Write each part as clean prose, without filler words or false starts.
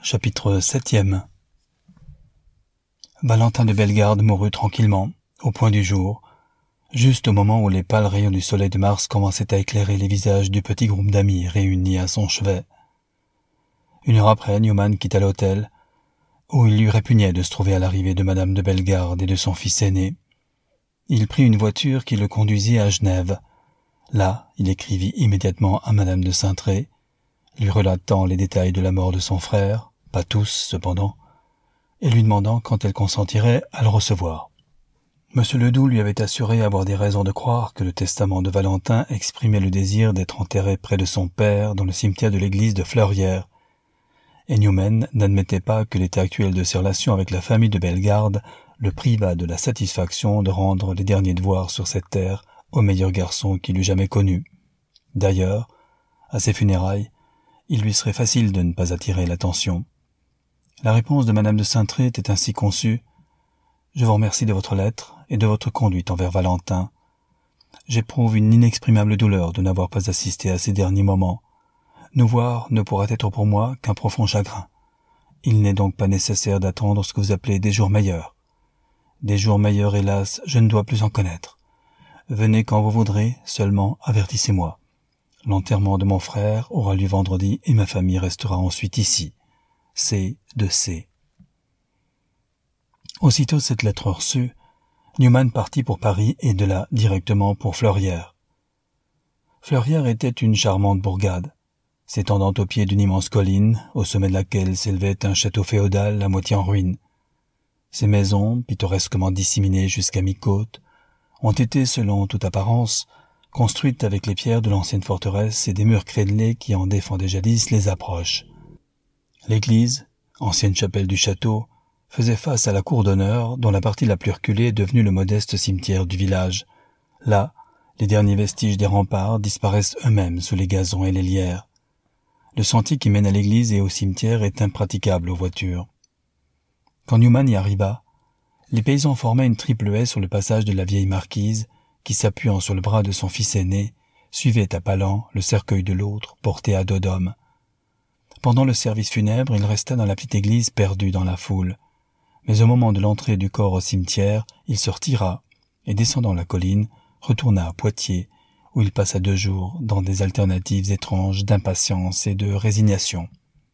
Chapitre 7e. Valentin de Bellegarde mourut tranquillement, au point du jour, juste au moment où les pâles rayons du soleil de mars commençaient à éclairer les visages du petit groupe d'amis réunis à son chevet. 1 heure après, Newman quitta l'hôtel, où il lui répugnait de se trouver à l'arrivée de madame de Bellegarde et de son fils aîné. Il prit une voiture qui le conduisit à Genève. Là, il écrivit immédiatement à madame de Saintré, lui relatant les détails de la mort de son frère, pas tous cependant, et lui demandant quand elle consentirait à le recevoir. Monsieur Ledoux lui avait assuré avoir des raisons de croire que le testament de Valentin exprimait le désir d'être enterré près de son père dans le cimetière de l'église de Fleurières, et Newman n'admettait pas que l'état actuel de ses relations avec la famille de Bellegarde le privât de la satisfaction de rendre les derniers devoirs sur cette terre au meilleur garçon qu'il eût jamais connu. D'ailleurs, à ses funérailles, il lui serait facile de ne pas attirer l'attention. La réponse de madame de Saintré était ainsi conçue. « Je vous remercie de votre lettre et de votre conduite envers Valentin. J'éprouve une inexprimable douleur de n'avoir pas assisté à ces derniers moments. Nous voir ne pourra être pour moi qu'un profond chagrin. Il n'est donc pas nécessaire d'attendre ce que vous appelez des jours meilleurs. Des jours meilleurs, hélas, je ne dois plus en connaître. Venez quand vous voudrez, seulement avertissez-moi. L'enterrement de mon frère aura lieu vendredi et ma famille restera ensuite ici. C. de C. » Aussitôt cette lettre reçue, Newman partit pour Paris et de là directement pour Fleurières. Fleurières était une charmante bourgade, s'étendant au pied d'une immense colline, au sommet de laquelle s'élevait un château féodal à moitié en ruine. Ces maisons, pittoresquement disséminées jusqu'à mi-côte, ont été, selon toute apparence, construites avec les pierres de l'ancienne forteresse et des murs crénelés qui en défendaient jadis les approches. L'église, ancienne chapelle du château, faisait face à la cour d'honneur, dont la partie la plus reculée est devenue le modeste cimetière du village. Là, les derniers vestiges des remparts disparaissent eux-mêmes sous les gazons et les lierres. Le sentier qui mène à l'église et au cimetière est impraticable aux voitures. Quand Newman y arriva, les paysans formaient une triple haie sur le passage de la vieille marquise, qui, s'appuyant sur le bras de son fils aîné, suivait à pas lents le cercueil de l'autre, porté à dos d'homme. Pendant le service funèbre, il resta dans la petite église perdu dans la foule. Mais au moment de l'entrée du corps au cimetière, il se retira et, descendant la colline, retourna à Poitiers, où il passa 2 jours dans des alternatives étranges d'impatience et de résignation.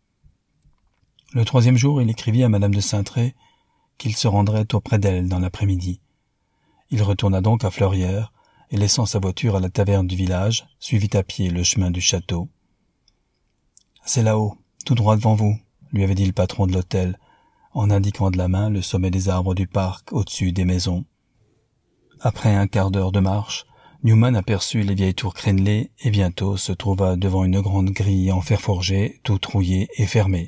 Le 3e jour, il écrivit à madame de Saintré qu'il se rendrait auprès d'elle dans l'après-midi. Il retourna donc à Fleurières et, laissant sa voiture à la taverne du village, suivit à pied le chemin du château. « C'est là-haut, tout droit devant vous », lui avait dit le patron de l'hôtel, en indiquant de la main le sommet des arbres du parc au-dessus des maisons. Après un quart d'heure de marche, Newman aperçut les vieilles tours crénelées et bientôt se trouva devant une grande grille en fer forgé, toute rouillée et fermée.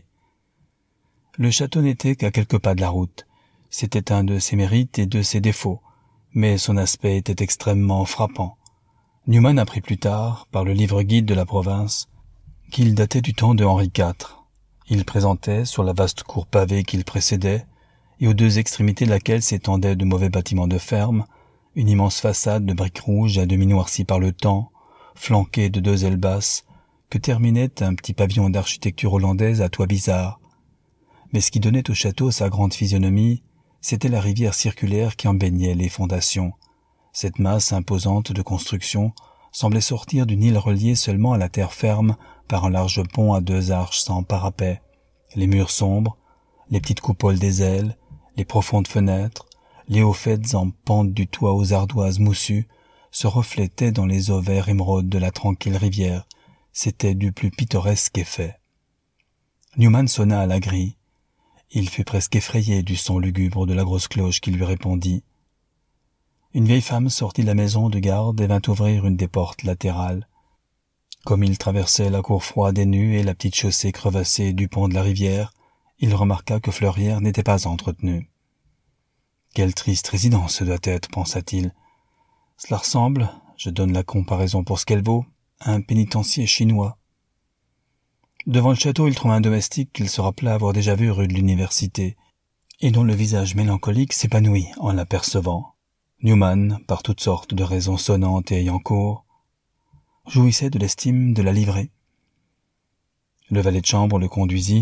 Le château n'était qu'à quelques pas de la route. C'était un de ses mérites et de ses défauts, mais son aspect était extrêmement frappant. Newman apprit plus tard, par le livre-guide de la province, qu'il datait du temps de Henri IV. Il présentait, sur la vaste cour pavée qu'il précédait, et aux 2 extrémités de laquelle s'étendaient de mauvais bâtiments de ferme, une immense façade de briques rouges à demi noircie par le temps, flanquée de 2 ailes basses, que terminait un petit pavillon d'architecture hollandaise à toit bizarre. Mais ce qui donnait au château sa grande physionomie, c'était la rivière circulaire qui en baignait les fondations. Cette masse imposante de construction semblait sortir d'une île reliée seulement à la terre ferme par un large pont à 2 arches sans parapet. Les murs sombres, les petites coupoles des ailes, les profondes fenêtres, les hauts faîtes en pente du toit aux ardoises moussues se reflétaient dans les eaux vert émeraude de la tranquille rivière. C'était du plus pittoresque effet. Newman sonna à la grille. Il fut presque effrayé du son lugubre de la grosse cloche qui lui répondit. Une vieille femme sortit de la maison de garde et vint ouvrir une des portes latérales. Comme il traversait la cour froide et nue et la petite chaussée crevassée du pont de la rivière, il remarqua que Fleurières n'était pas entretenue. « Quelle triste résidence ce doit être, pensa-t-il. Cela ressemble, je donne la comparaison pour ce qu'elle vaut, à un pénitencier chinois. » Devant le château, il trouva un domestique qu'il se rappela avoir déjà vu rue de l'Université, et dont le visage mélancolique s'épanouit en l'apercevant. Newman, par toutes sortes de raisons sonnantes et ayant cours, jouissait de l'estime de la livrée. Le valet de chambre le conduisit,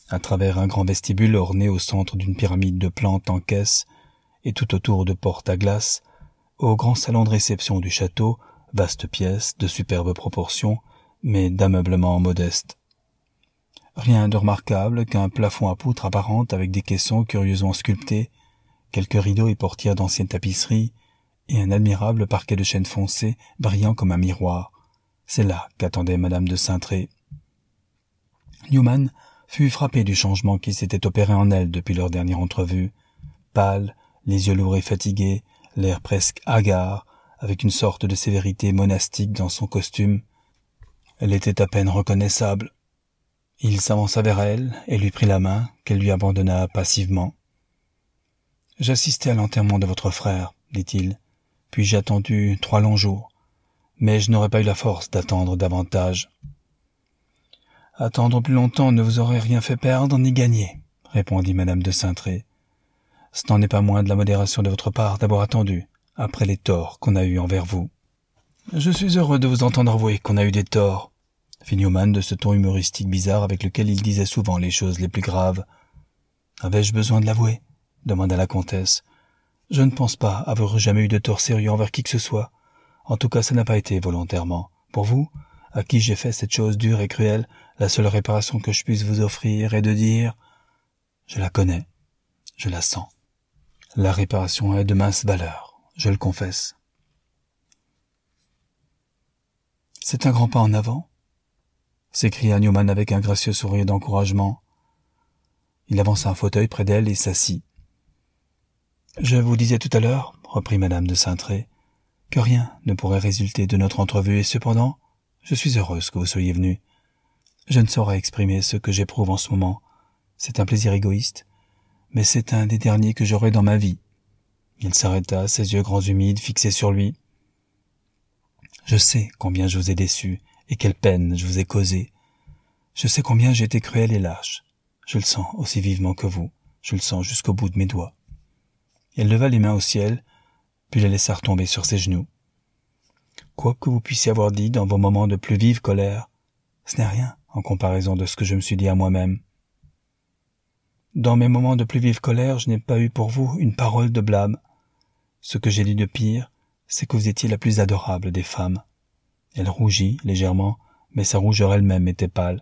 À travers un grand vestibule orné au centre d'une pyramide de plantes en caisse et tout autour de portes à glace, au grand salon de réception du château, vaste pièce de superbes proportions, mais d'ameublement modeste. Rien de remarquable qu'un plafond à poutres apparentes avec des caissons curieusement sculptés, quelques rideaux et portières d'anciennes tapisseries, et un admirable parquet de chêne foncé brillant comme un miroir. C'est là qu'attendait madame de Saintré. Newman fut frappé du changement qui s'était opéré en elle depuis leur dernière entrevue. Pâle, les yeux lourds et fatigués, l'air presque hagard, avec une sorte de sévérité monastique dans son costume. Elle était à peine reconnaissable. Il s'avança vers elle et lui prit la main, qu'elle lui abandonna passivement. « J'assistais à l'enterrement de votre frère, dit-il, puis j'ai attendu 3 longs jours, mais je n'aurais pas eu la force d'attendre davantage. » « Attendre plus longtemps ne vous aurait rien fait perdre ni gagner, » répondit madame de Saintré. « Ce n'en est pas moins de la modération de votre part d'avoir attendu, après les torts qu'on a eus envers vous. »« Je suis heureux de vous entendre avouer qu'on a eu des torts, » fit Newman de ce ton humoristique bizarre avec lequel il disait souvent les choses les plus graves. « Avais-je besoin de l'avouer » demanda la comtesse. « Je ne pense pas avoir jamais eu de tort sérieux envers qui que ce soit. En tout cas, ça n'a pas été volontairement. Pour vous, à qui j'ai fait cette chose dure et cruelle, la seule réparation que je puisse vous offrir est de dire « Je la connais, je la sens. La réparation est de mince valeur, je le confesse. » « C'est un grand pas en avant ?» s'écria Newman avec un gracieux sourire d'encouragement. Il avança un fauteuil près d'elle et s'assit. « Je vous disais tout à l'heure, reprit madame de Saintré, que rien ne pourrait résulter de notre entrevue et cependant, je suis heureuse que vous soyez venu. Je ne saurais exprimer ce que j'éprouve en ce moment. C'est un plaisir égoïste, mais c'est un des derniers que j'aurai dans ma vie. » Il s'arrêta, ses yeux grands humides fixés sur lui. « Je sais combien je vous ai déçu et quelle peine je vous ai causée. Je sais combien j'ai été cruel et lâche. Je le sens aussi vivement que vous. Je le sens jusqu'au bout de mes doigts. » Elle leva les mains au ciel, puis les laissa retomber sur ses genoux. « Quoi que vous puissiez avoir dit dans vos moments de plus vive colère, ce n'est rien en comparaison de ce que je me suis dit à moi-même. Dans mes moments de plus vive colère, je n'ai pas eu pour vous une parole de blâme. Ce que j'ai dit de pire, c'est que vous étiez la plus adorable des femmes. » Elle rougit légèrement, mais sa rougeur elle-même était pâle.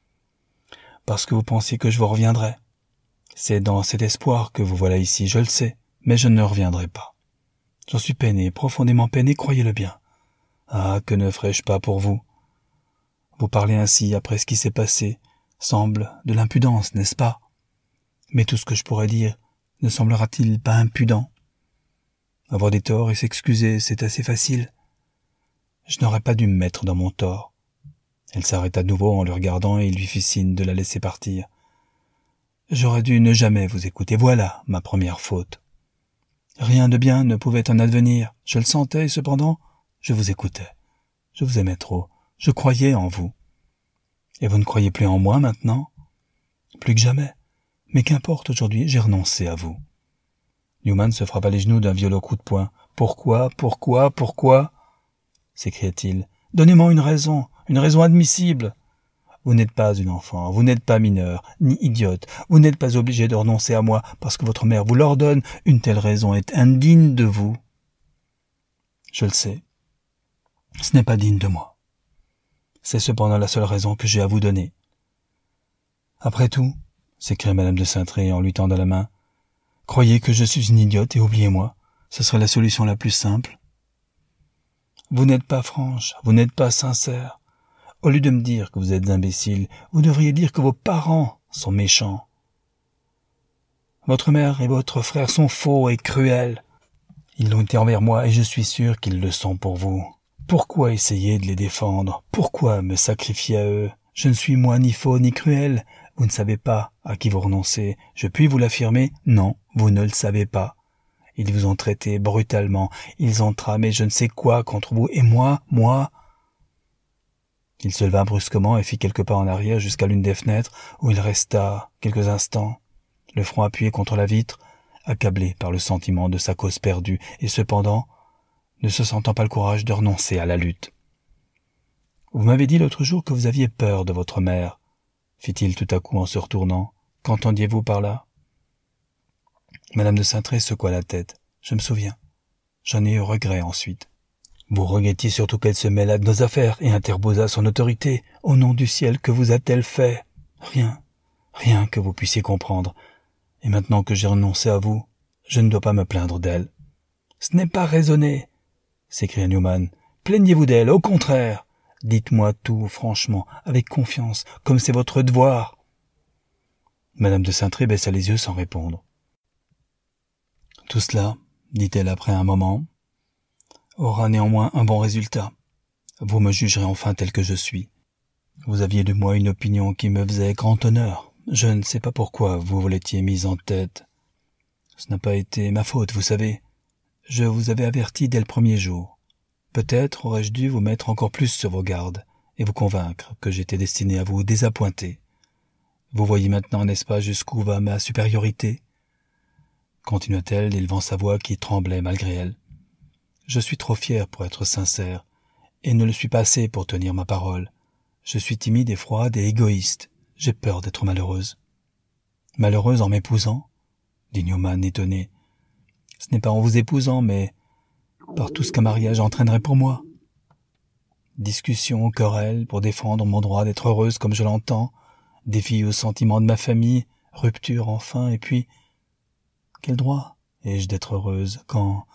« Parce que vous pensiez que je vous reviendrais. C'est dans cet espoir que vous voilà ici, je le sais, mais je ne reviendrai pas. J'en suis peiné, profondément peiné, croyez-le bien. Ah, que ne ferais-je pas pour vous? Vous parlez ainsi après ce qui s'est passé semble de l'impudence, n'est-ce pas? Mais tout ce que je pourrais dire ne semblera-t-il pas impudent? Avoir des torts et s'excuser, c'est assez facile. Je n'aurais pas dû me mettre dans mon tort. » Elle s'arrêta de nouveau en le regardant et il lui fit signe de la laisser partir. « J'aurais dû ne jamais vous écouter, voilà ma première faute. Rien de bien ne pouvait en advenir, je le sentais et cependant, je vous écoutais. Je vous aimais trop, je croyais en vous. Et vous ne croyez plus en moi maintenant? Plus que jamais. Mais qu'importe, aujourd'hui, j'ai renoncé à vous. » Newman se frappa les genoux d'un violent coup de poing. « Pourquoi, pourquoi, pourquoi ?» s'écria-t-il. « Donnez-moi une raison admissible. Vous n'êtes pas une enfant, vous n'êtes pas mineure, ni idiote, vous n'êtes pas obligé de renoncer à moi parce que votre mère vous l'ordonne, une telle raison est indigne de vous. » « Je le sais. Ce n'est pas digne de moi. C'est cependant la seule raison que j'ai à vous donner. »« Après tout, » s'écria madame de Saintré en lui tendant la main, « croyez que je suis une idiote et oubliez-moi, ce serait la solution la plus simple. Vous n'êtes pas franche, vous n'êtes pas sincère. Au lieu de me dire que vous êtes imbécile, vous devriez dire que vos parents sont méchants. Votre mère et votre frère sont faux et cruels. Ils l'ont été envers moi et je suis sûr qu'ils le sont pour vous. Pourquoi essayer de les défendre? Pourquoi me sacrifier à eux? Je ne suis moi ni faux ni cruel. Vous ne savez pas à qui vous renoncez. Je puis vous l'affirmer? Non, vous ne le savez pas. Ils vous ont traité brutalement. Ils ont tramé je ne sais quoi contre vous. Et moi... Il se leva brusquement et fit quelques pas en arrière jusqu'à l'une des fenêtres où il resta quelques instants, le front appuyé contre la vitre, accablé par le sentiment de sa cause perdue et cependant ne se sentant pas le courage de renoncer à la lutte. « Vous m'avez dit l'autre jour que vous aviez peur de votre mère, » fit-il tout à coup en se retournant. Qu'entendiez-vous par là? Madame de Saintré secoua la tête. Je me souviens. J'en ai eu regret ensuite. Vous regrettiez surtout qu'elle se mêlât de nos affaires et interposât son autorité. Au nom du ciel, que vous a-t-elle fait? Rien que vous puissiez comprendre. Et maintenant que j'ai renoncé à vous, je ne dois pas me plaindre d'elle. Ce n'est pas raisonner, s'écria Newman. Plaignez-vous d'elle, au contraire. Dites-moi tout, franchement, avec confiance, comme c'est votre devoir. Madame de Saintré baissa les yeux sans répondre. Tout cela, dit-elle après un moment, aura néanmoins un bon résultat. Vous me jugerez enfin tel que je suis. Vous aviez de moi une opinion qui me faisait grand honneur. Je ne sais pas pourquoi vous vous l'étiez mise en tête. Ce n'a pas été ma faute, vous savez. Je vous avais averti dès le premier jour. Peut-être aurais-je dû vous mettre encore plus sur vos gardes et vous convaincre que j'étais destiné à vous désappointer. Vous voyez maintenant, n'est-ce pas, jusqu'où va ma supériorité? Continua-t-elle, élevant sa voix qui tremblait malgré elle. Je suis trop fier pour être sincère, et ne le suis pas assez pour tenir ma parole. Je suis timide et froide et égoïste. J'ai peur d'être malheureuse. Malheureuse en m'épousant? Dit Newman étonné. Ce n'est pas en vous épousant, mais par tout ce qu'un mariage entraînerait pour moi. Discussion, querelle, pour défendre mon droit d'être heureuse comme je l'entends, défi aux sentiments de ma famille, rupture enfin, et puis... Quel droit ai-je d'être heureuse quand...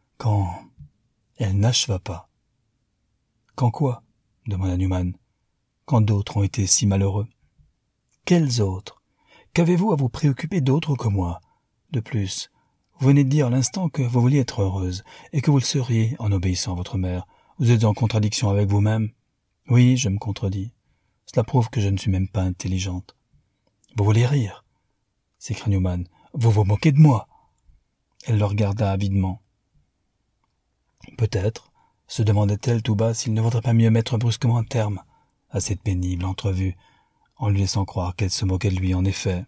Elle n'acheva pas. Quand quoi? Demanda Newman. Quand d'autres ont été si malheureux. Quels autres? Qu'avez-vous à vous préoccuper d'autres que moi? De plus, vous venez de dire à l'instant que vous vouliez être heureuse, et que vous le seriez en obéissant à votre mère. Vous êtes en contradiction avec vous-même. Oui, je me contredis. Cela prouve que je ne suis même pas intelligente. Vous voulez rire? S'écria Newman. Vous vous moquez de moi? Elle le regarda avidement. Peut-être, se demandait-elle tout bas s'il ne vaudrait pas mieux mettre brusquement un terme à cette pénible entrevue, en lui laissant croire qu'elle se moquait de lui en effet.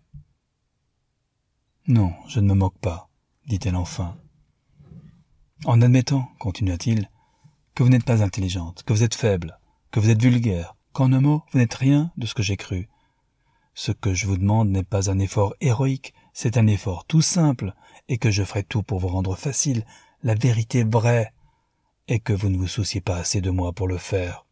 Non, je ne me moque pas, dit-elle enfin. En admettant, continua-t-il, que vous n'êtes pas intelligente, que vous êtes faible, que vous êtes vulgaire, qu'en un mot, vous n'êtes rien de ce que j'ai cru. Ce que je vous demande n'est pas un effort héroïque, c'est un effort tout simple, et que je ferai tout pour vous rendre facile, la vérité vraie, et que vous ne vous souciez pas assez de moi pour le faire.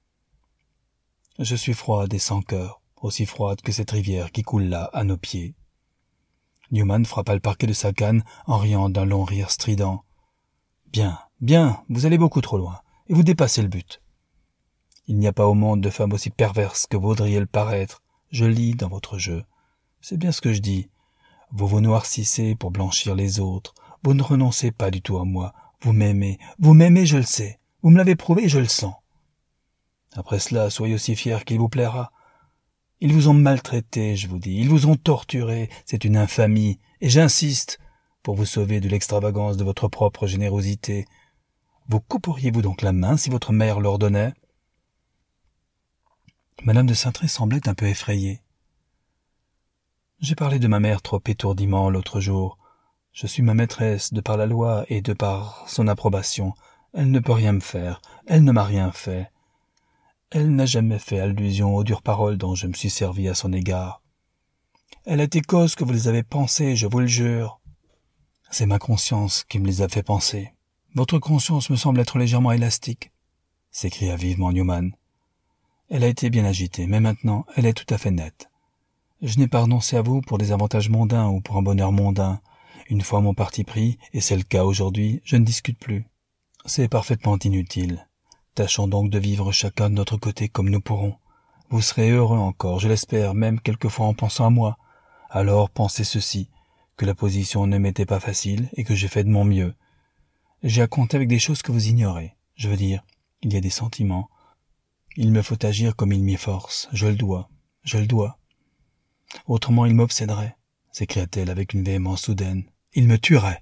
Je suis froide et sans cœur, aussi froide que cette rivière qui coule là, à nos pieds. Newman frappa le parquet de sa canne en riant d'un long rire strident. Bien, vous allez beaucoup trop loin, et vous dépassez le but. Il n'y a pas au monde de femme aussi perverse que vous voudriez le paraître. Je lis dans votre jeu. C'est bien ce que je dis. Vous vous noircissez pour blanchir les autres. Vous ne renoncez pas du tout à moi. Vous m'aimez, je le sais. Vous me l'avez prouvé, je le sens. Après cela, soyez aussi fiers qu'il vous plaira. Ils vous ont maltraité, je vous dis. Ils vous ont torturé. C'est une infamie. Et j'insiste, pour vous sauver de l'extravagance de votre propre générosité. Vous couperiez-vous donc la main si votre mère l'ordonnait? Madame de Saintré semblait un peu effrayée. J'ai parlé de ma mère trop étourdiment l'autre jour. Je suis ma maîtresse de par la loi et de par son approbation. Elle ne peut rien me faire. Elle ne m'a rien fait. Elle n'a jamais fait allusion aux dures paroles dont je me suis servi à son égard. Elle a été cause que vous les avez pensées, je vous le jure. C'est ma conscience qui me les a fait penser. Votre conscience me semble être légèrement élastique, s'écria vivement Newman. Elle a été bien agitée, mais maintenant elle est tout à fait nette. Je n'ai pas renoncé à vous pour des avantages mondains ou pour un bonheur mondain. Une fois mon parti pris, et c'est le cas aujourd'hui, je ne discute plus. C'est parfaitement inutile. Tâchons donc de vivre chacun de notre côté comme nous pourrons. Vous serez heureux encore, je l'espère, même quelquefois en pensant à moi. Alors pensez ceci, que la position ne m'était pas facile et que j'ai fait de mon mieux. J'ai à compter avec des choses que vous ignorez. Je veux dire, il y a des sentiments. Il me faut agir comme il m'y force. Je le dois. Autrement il m'obséderait, s'écria-t-elle avec une véhémence soudaine. Il me tuerait.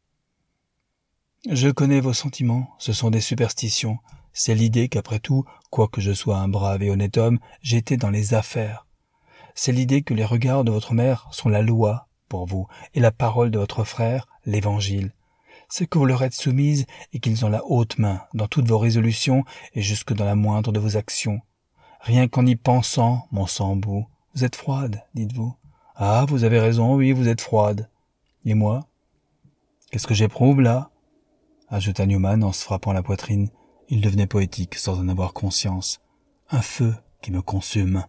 Je connais vos sentiments, ce sont des superstitions. C'est l'idée qu'après tout, quoique je sois un brave et honnête homme, j'étais dans les affaires. C'est l'idée que les regards de votre mère sont la loi pour vous, et la parole de votre frère, l'évangile. C'est que vous leur êtes soumise et qu'ils ont la haute main dans toutes vos résolutions et jusque dans la moindre de vos actions. Rien qu'en y pensant, mon sang-bout, Vous êtes froide, dites-vous. Ah, vous avez raison, oui, vous êtes froide. Et moi? Qu'est-ce que j'éprouve, là? Ajouta Newman en se frappant la poitrine. Il devenait poétique sans en avoir conscience. Un feu qui me consume.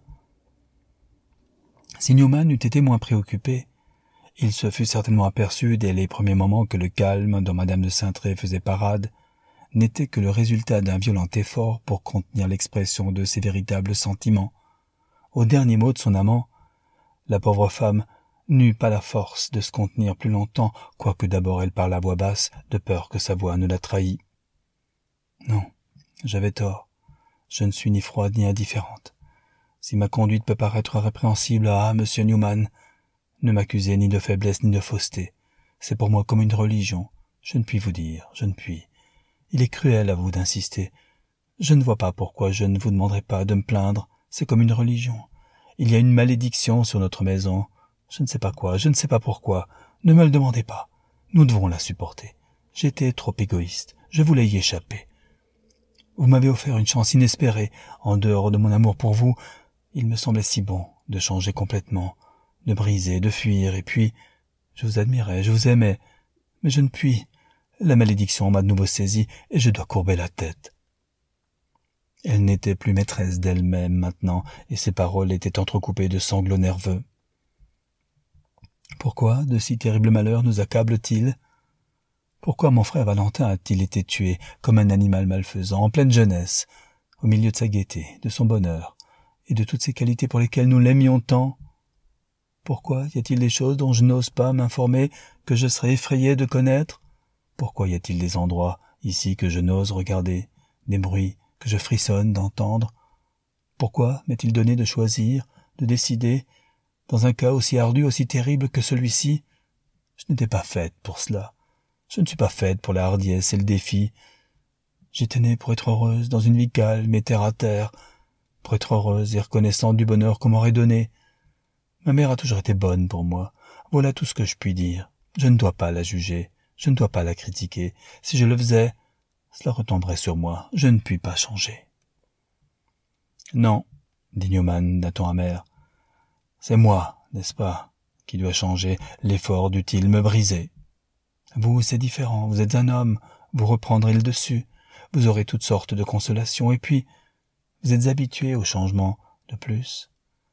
Si Newman eût été moins préoccupé, il se fût certainement aperçu dès les premiers moments que le calme dont madame de Saintré faisait parade n'était que le résultat d'un violent effort pour contenir l'expression de ses véritables sentiments. Au dernier mot de son amant, la pauvre femme n'eut pas la force de se contenir plus longtemps, quoique d'abord elle parla à voix basse, de peur que sa voix ne la trahît. Non, j'avais tort. Je ne suis ni froide ni indifférente. Si ma conduite peut paraître répréhensible à monsieur Newman, ne m'accusez ni de faiblesse ni de fausseté. C'est pour moi comme une religion. Je ne puis vous dire, je ne puis. Il est cruel à vous d'insister. Je ne vois pas pourquoi je ne vous demanderai pas de me plaindre. C'est comme une religion. Il y a une malédiction sur notre maison. Je ne sais pas quoi, je ne sais pas pourquoi. Ne me le demandez pas. Nous devons la supporter. J'étais trop égoïste. Je voulais y échapper. Vous m'avez offert une chance inespérée. En dehors de mon amour pour vous, il me semblait si bon de changer complètement, de briser, de fuir, et puis, je vous admirais, je vous aimais, mais je ne puis. La malédiction m'a de nouveau saisi, et je dois courber la tête. Elle n'était plus maîtresse d'elle-même maintenant, et ses paroles étaient entrecoupées de sanglots nerveux. Pourquoi de si terribles malheurs nous accablent-ils? Pourquoi mon frère Valentin a-t-il été tué comme un animal malfaisant, en pleine jeunesse, au milieu de sa gaieté, de son bonheur, et de toutes ces qualités pour lesquelles nous l'aimions tant? Pourquoi y a-t-il des choses dont je n'ose pas m'informer, que je serais effrayé de connaître? Pourquoi y a-t-il des endroits, ici, que je n'ose regarder, des bruits que je frissonne d'entendre? Pourquoi m'est-il donné de choisir, de décider, dans un cas aussi ardu, aussi terrible que celui-ci? Je n'étais pas faite pour cela. Je ne suis pas faite pour la hardiesse et le défi. J'étais née pour être heureuse, dans une vie calme et terre à terre, pour être heureuse et reconnaissante du bonheur qu'on m'aurait donné. Ma mère a toujours été bonne pour moi. Voilà tout ce que je puis dire. Je ne dois pas la juger. Je ne dois pas la critiquer. Si je le faisais, cela retomberait sur moi. Je ne puis pas changer. Non, dit Newman d'un ton amer. C'est moi, n'est-ce pas, qui dois changer. L'effort dut-il me briser. Vous, c'est différent. Vous êtes un homme. Vous reprendrez le dessus. Vous aurez toutes sortes de consolations. Et puis, vous êtes habitué au changement. De plus,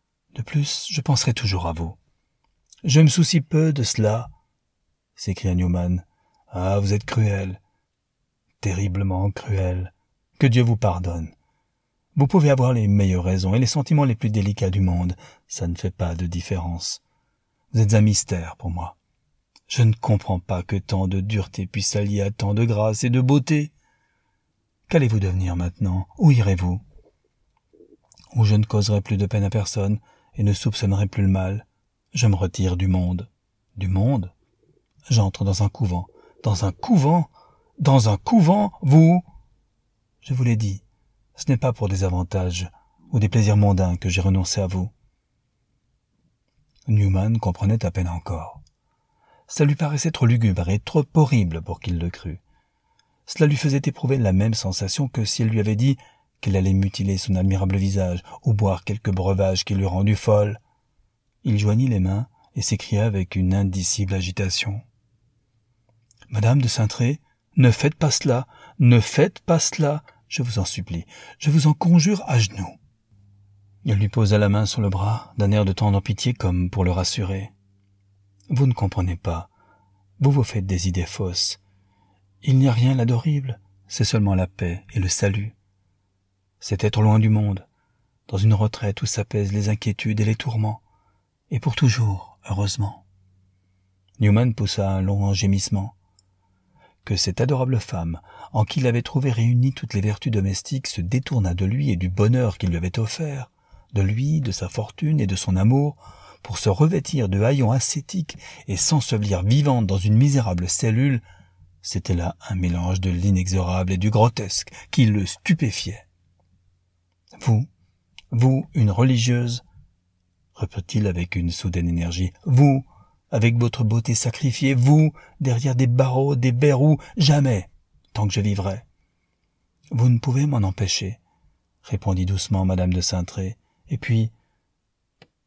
je penserai toujours à vous. Je me soucie peu de cela, s'écria Newman. Ah, vous êtes cruel. Terriblement cruel. Que Dieu vous pardonne. Vous pouvez avoir les meilleures raisons et les sentiments les plus délicats du monde. Ça ne fait pas de différence. Vous êtes un mystère pour moi. Je ne comprends pas que tant de dureté puisse s'allier à tant de grâce et de beauté. Qu'allez-vous devenir maintenant? Où irez-vous? Où je ne causerai plus de peine à personne et ne soupçonnerai plus le mal. Je me retire du monde. Du monde? J'entre dans un couvent. Dans un couvent? Dans un couvent, vous? Je vous l'ai dit, ce n'est pas pour des avantages ou des plaisirs mondains que j'ai renoncé à vous. Newman comprenait à peine encore. Ça lui paraissait trop lugubre et trop horrible pour qu'il le crût. Cela lui faisait éprouver la même sensation que si elle lui avait dit qu'elle allait mutiler son admirable visage ou boire quelque breuvage qui l'eût rendue folle. Il joignit les mains et s'écria avec une indicible agitation. « Madame de Saintré, ne faites pas cela, ne faites pas cela, je vous en supplie, je vous en conjure à genoux. » Il lui posa la main sur le bras, d'un air de tendre pitié comme pour le rassurer. « Vous ne comprenez pas, vous vous faites des idées fausses. Il n'y a rien là d'horrible, c'est seulement la paix et le salut. C'est être loin du monde, dans une retraite où s'apaisent les inquiétudes et les tourments, et pour toujours, heureusement. » Newman poussa un long gémissement. Que cette adorable femme, en qui il avait trouvé réunies toutes les vertus domestiques, se détourna de lui et du bonheur qu'il lui avait offert, de lui, de sa fortune et de son amour, pour se revêtir de haillons ascétiques et s'ensevelir vivante dans une misérable cellule, c'était là un mélange de l'inexorable et du grotesque qui le stupéfiait. « Vous, une religieuse » reprit-il avec une soudaine énergie, « vous, avec votre beauté sacrifiée, vous, derrière des barreaux, des verrous, jamais, tant que je vivrai. »« Vous ne pouvez m'en empêcher, » répondit doucement madame de Saintré, « et puis,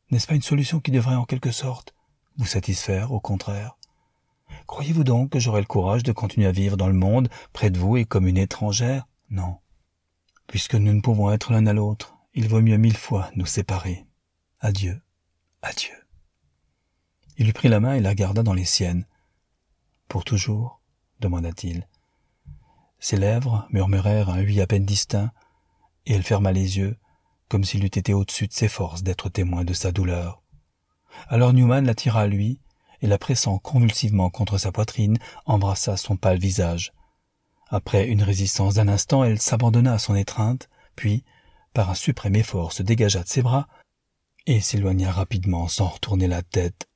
N'est-ce pas une solution qui devrait en quelque sorte vous satisfaire, au contraire? Croyez-vous donc que j'aurai le courage de continuer à vivre dans le monde, près de vous et comme une étrangère? Non. Puisque nous ne pouvons être l'un à l'autre, il vaut mieux 1000 fois nous séparer. Adieu, adieu. Il lui prit la main et la garda dans les siennes. Pour toujours? Demanda-t-il. Ses lèvres murmurèrent un oui à peine distinct, et elle ferma les yeux, comme s'il eût été au-dessus de ses forces d'être témoin de sa douleur. Alors Newman l'attira à lui, et la pressant convulsivement contre sa poitrine, embrassa son pâle visage. Après une résistance d'un instant, elle s'abandonna à son étreinte, puis, par un suprême effort, se dégagea de ses bras et s'éloigna rapidement sans retourner la tête